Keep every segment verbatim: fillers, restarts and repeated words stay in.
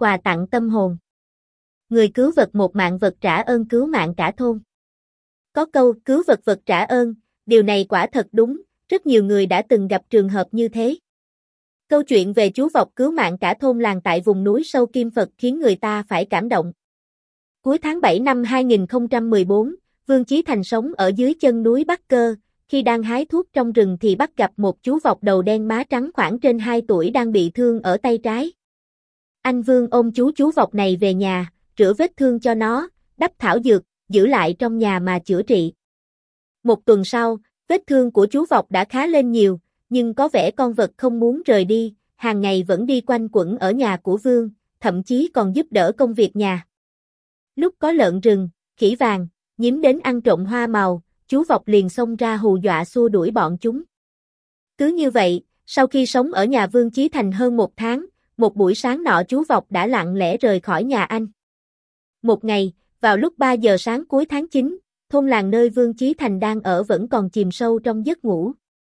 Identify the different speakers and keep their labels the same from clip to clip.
Speaker 1: quà tặng tâm hồn. Người cứu vật một mạng vật trả ơn cứu mạng cả thôn. Có câu cứu vật vật trả ơn, điều này quả thật đúng, rất nhiều người đã từng gặp trường hợp như thế. Câu chuyện về chú vọc cứu mạng cả thôn làng tại vùng núi sâu Kim Phật khiến người ta phải cảm động. Cuối tháng bảy năm hai nghìn không trăm mười bốn, Vương Chí Thành sống ở dưới chân núi Bắc Cơ, khi đang hái thuốc trong rừng thì bắt gặp một chú vọc đầu đen má trắng khoảng trên hai tuổi đang bị thương ở tay trái. Anh Vương ôm chú chú vọc này về nhà, rửa vết thương cho nó, đắp thảo dược, giữ lại trong nhà mà chữa trị. Một tuần sau, vết thương của chú vọc đã khá lên nhiều, nhưng có vẻ con vật không muốn rời đi, hàng ngày vẫn đi quanh quẩn ở nhà của Vương, thậm chí còn giúp đỡ công việc nhà. Lúc có lợn rừng, khỉ vàng, nhím đến ăn trộm hoa màu, chú vọc liền xông ra hù dọa xua đuổi bọn chúng. Cứ như vậy, sau khi sống ở nhà Vương Chí Thành hơn một tháng, một buổi sáng nọ chú vọc đã lặng lẽ rời khỏi nhà anh. Một ngày, vào lúc ba giờ sáng cuối tháng chín, thôn làng nơi Vương Chí Thành đang ở vẫn còn chìm sâu trong giấc ngủ.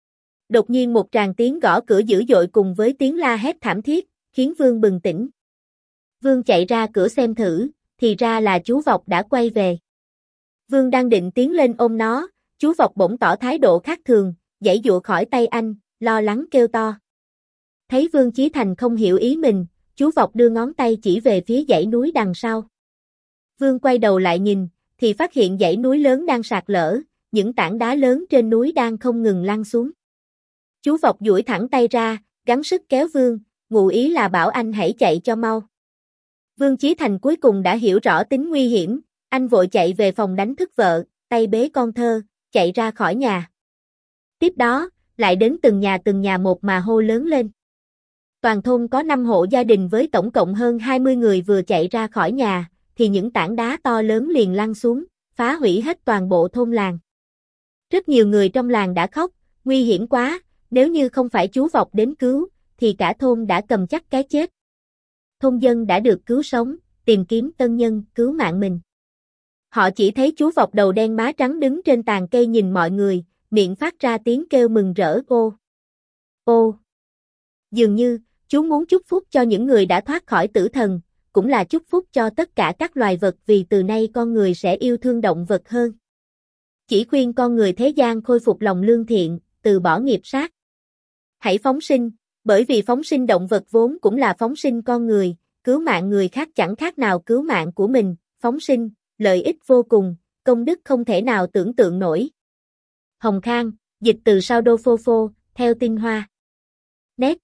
Speaker 1: Đột nhiên một tràng tiếng gõ cửa dữ dội cùng với tiếng la hét thảm thiết, khiến Vương bừng tỉnh. Vương chạy ra cửa xem thử, thì ra là chú vọc đã quay về. Vương đang định tiến lên ôm nó, chú vọc bỗng tỏ thái độ khác thường, giãy giụa khỏi tay anh, lo lắng kêu to. Thấy Vương Chí Thành không hiểu ý mình, chú vọc đưa ngón tay chỉ về phía dãy núi đằng sau. Vương quay đầu lại nhìn, thì phát hiện dãy núi lớn đang sạt lở, những tảng đá lớn trên núi đang không ngừng lăn xuống. Chú vọc duỗi thẳng tay ra, gắng sức kéo Vương, ngụ ý là bảo anh hãy chạy cho mau. Vương Chí Thành cuối cùng đã hiểu rõ tính nguy hiểm, anh vội chạy về phòng đánh thức vợ, tay bế con thơ, chạy ra khỏi nhà. Tiếp đó, lại đến từng nhà từng nhà một mà hô lớn lên. Toàn thôn có năm hộ gia đình với tổng cộng hơn hai mươi người vừa chạy ra khỏi nhà, thì những tảng đá to lớn liền lăn xuống, phá hủy hết toàn bộ thôn làng. Rất nhiều người trong làng đã khóc, nguy hiểm quá, nếu như không phải chú vọc đến cứu, thì cả thôn đã cầm chắc cái chết. Thôn dân đã được cứu sống, tìm kiếm tân nhân cứu mạng mình. Họ chỉ thấy chú vọc đầu đen má trắng đứng trên tàn cây nhìn mọi người, miệng phát ra tiếng kêu mừng rỡ ô. Ô. Dường như, chú muốn chúc phúc cho những người đã thoát khỏi tử thần, cũng là chúc phúc cho tất cả các loài vật vì từ nay con người sẽ yêu thương động vật hơn. Chỉ khuyên con người thế gian khôi phục lòng lương thiện, từ bỏ nghiệp sát. Hãy phóng sinh, bởi vì phóng sinh động vật vốn cũng là phóng sinh con người, cứu mạng người khác chẳng khác nào cứu mạng của mình, phóng sinh, lợi ích vô cùng, công đức không thể nào tưởng tượng nổi. Hồng Khang, dịch từ Sao Đô Phô Phô, theo Tinh Hoa. Net